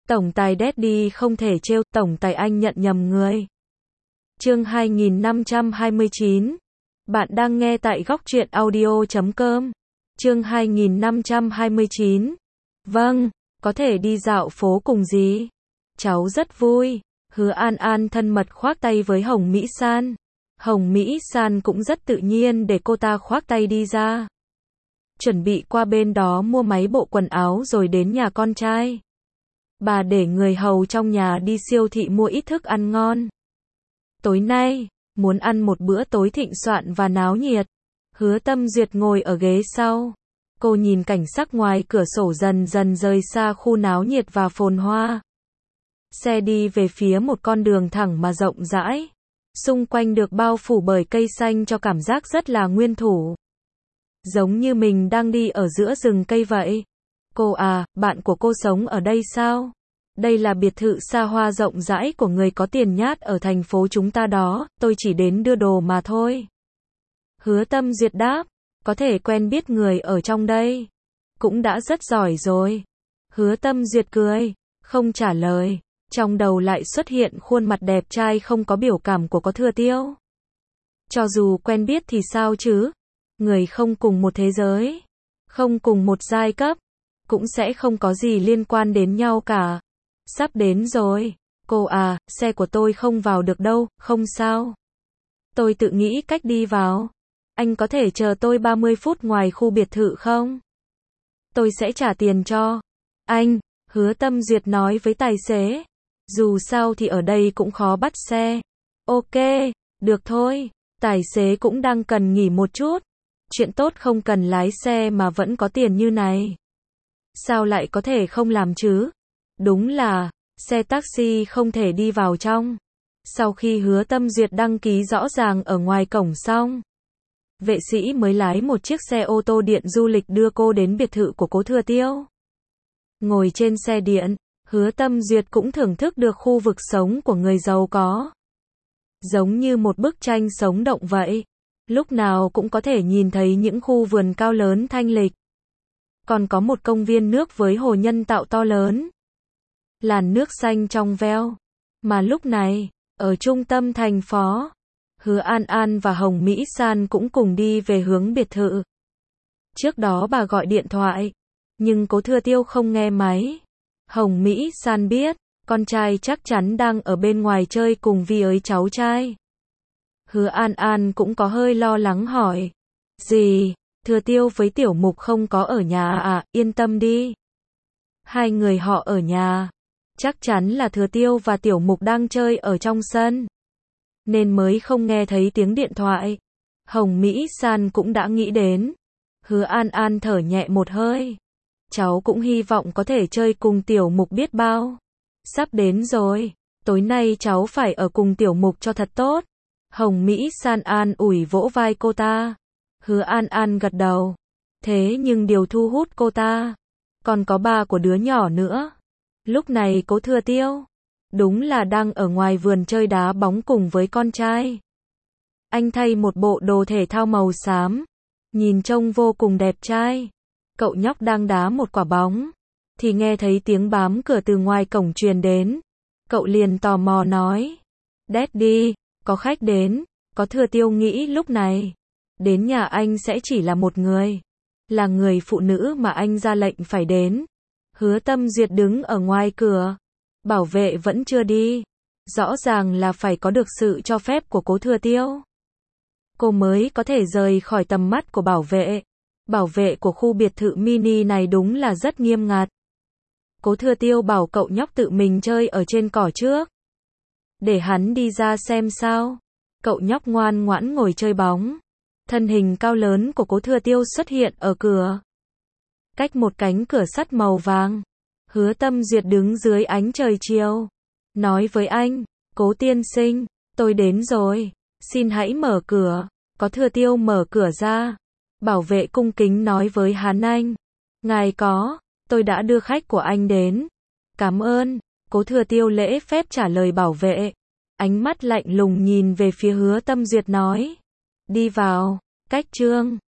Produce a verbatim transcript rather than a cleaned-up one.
Tổng tài Daddy không thể trêu, tổng tài anh nhận nhầm người. Chương hai nghìn năm trăm hai mươi chín. Bạn đang nghe tại góc truyện audio chấm com. Chương hai nghìn năm trăm hai mươi chín. Vâng, có thể đi dạo phố cùng gì? Cháu rất vui. Hứa An An thân mật khoác tay với Hồng Mỹ San. Hồng Mỹ San cũng rất tự nhiên để cô ta khoác tay đi ra. Chuẩn bị qua bên đó mua mấy bộ quần áo rồi đến nhà con trai. Bà để người hầu trong nhà đi siêu thị mua ít thức ăn ngon. Tối nay, muốn ăn một bữa tối thịnh soạn và náo nhiệt. Hứa Tâm Duyệt ngồi ở ghế sau. Cô nhìn cảnh sắc ngoài cửa sổ dần dần rời xa khu náo nhiệt và phồn hoa. Xe đi về phía một con đường thẳng mà rộng rãi. Xung quanh được bao phủ bởi cây xanh cho cảm giác rất là nguyên thủ. Giống như mình đang đi ở giữa rừng cây vậy. Cô à, bạn của cô sống ở đây sao? Đây là biệt thự xa hoa rộng rãi của người có tiền nhát ở thành phố chúng ta đó, tôi chỉ đến đưa đồ mà thôi. Hứa Tâm Duyệt đáp, có thể quen biết người ở trong đây. Cũng đã rất giỏi rồi. Hứa Tâm Duyệt cười, không trả lời. Trong đầu lại xuất hiện khuôn mặt đẹp trai không có biểu cảm của Cố Thừa Tiêu. Cho dù quen biết thì sao chứ? Người không cùng một thế giới, không cùng một giai cấp, cũng sẽ không có gì liên quan đến nhau cả. Sắp đến rồi. Cô à, xe của tôi không vào được đâu, không sao. Tôi tự nghĩ cách đi vào. Anh có thể chờ tôi ba mươi phút ngoài khu biệt thự không? Tôi sẽ trả tiền cho anh, Hứa Tâm Duyệt nói với tài xế. Dù sao thì ở đây cũng khó bắt xe. Ok, được thôi. Tài xế cũng đang cần nghỉ một chút. Chuyện tốt không cần lái xe mà vẫn có tiền như này. Sao lại có thể không làm chứ? Đúng là, xe taxi không thể đi vào trong. Sau khi Hứa Tâm Duyệt đăng ký rõ ràng ở ngoài cổng xong, vệ sĩ mới lái một chiếc xe ô tô điện du lịch đưa cô đến biệt thự của Cố Thừa Tiêu. Ngồi trên xe điện, Hứa Tâm Duyệt cũng thưởng thức được khu vực sống của người giàu có. Giống như một bức tranh sống động vậy. Lúc nào cũng có thể nhìn thấy những khu vườn cao lớn thanh lịch. Còn có một công viên nước với hồ nhân tạo to lớn. Làn nước xanh trong veo. Mà lúc này, ở trung tâm thành phố, Hứa An An và Hồng Mỹ San cũng cùng đi về hướng biệt thự. Trước đó bà gọi điện thoại, nhưng Cố Thừa Tiêu không nghe máy. Hồng Mỹ San biết, con trai chắc chắn đang ở bên ngoài chơi cùng Vi ới cháu trai. Hứa An An cũng có hơi lo lắng hỏi. Gì, Thừa Tiêu với Tiểu Mục không có ở nhà à, yên tâm đi. Hai người họ ở nhà. Chắc chắn là Thừa Tiêu và Tiểu Mục đang chơi ở trong sân. Nên mới không nghe thấy tiếng điện thoại. Hồng Mỹ San cũng đã nghĩ đến. Hứa An An thở nhẹ một hơi. Cháu cũng hy vọng có thể chơi cùng Tiểu Mục biết bao. Sắp đến rồi. Tối nay cháu phải ở cùng Tiểu Mục cho thật tốt. Hồng Mỹ San an ủi vỗ vai cô ta. Hứa An An gật đầu. Thế nhưng điều thu hút cô ta, còn có ba của đứa nhỏ nữa. Lúc này Cố Thừa Tiêu, đúng là đang ở ngoài vườn chơi đá bóng cùng với con trai. Anh thay một bộ đồ thể thao màu xám, nhìn trông vô cùng đẹp trai. Cậu nhóc đang đá một quả bóng, thì nghe thấy tiếng bám cửa từ ngoài cổng truyền đến. Cậu liền tò mò nói, Daddy, có khách đến. Có Thừa Tiêu nghĩ lúc này, đến nhà anh sẽ chỉ là một người, là người phụ nữ mà anh ra lệnh phải đến. Hứa Tâm Duyệt đứng ở ngoài cửa, bảo vệ vẫn chưa đi, rõ ràng là phải có được sự cho phép của Cố Thừa Tiêu, cô mới có thể rời khỏi tầm mắt của bảo vệ. Bảo vệ của khu biệt thự mini này đúng là rất nghiêm ngặt. Cố Thừa Tiêu bảo cậu nhóc tự mình chơi ở trên cỏ trước, để hắn đi ra xem sao. Cậu nhóc ngoan ngoãn ngồi chơi bóng. Thân hình cao lớn của Cố Thừa Tiêu xuất hiện ở cửa. Cách một cánh cửa sắt màu vàng, Hứa Tâm Duyệt đứng dưới ánh trời chiều, nói với anh, Cố tiên sinh, tôi đến rồi, xin hãy mở cửa. Có Thừa Tiêu mở cửa ra. Bảo vệ cung kính nói với hắn anh, ngài có, tôi đã đưa khách của anh đến. Cảm ơn. Cố Thừa Tiêu lễ phép trả lời bảo vệ. Ánh mắt lạnh lùng nhìn về phía Hứa Tâm Duyệt nói, đi vào. Cách chương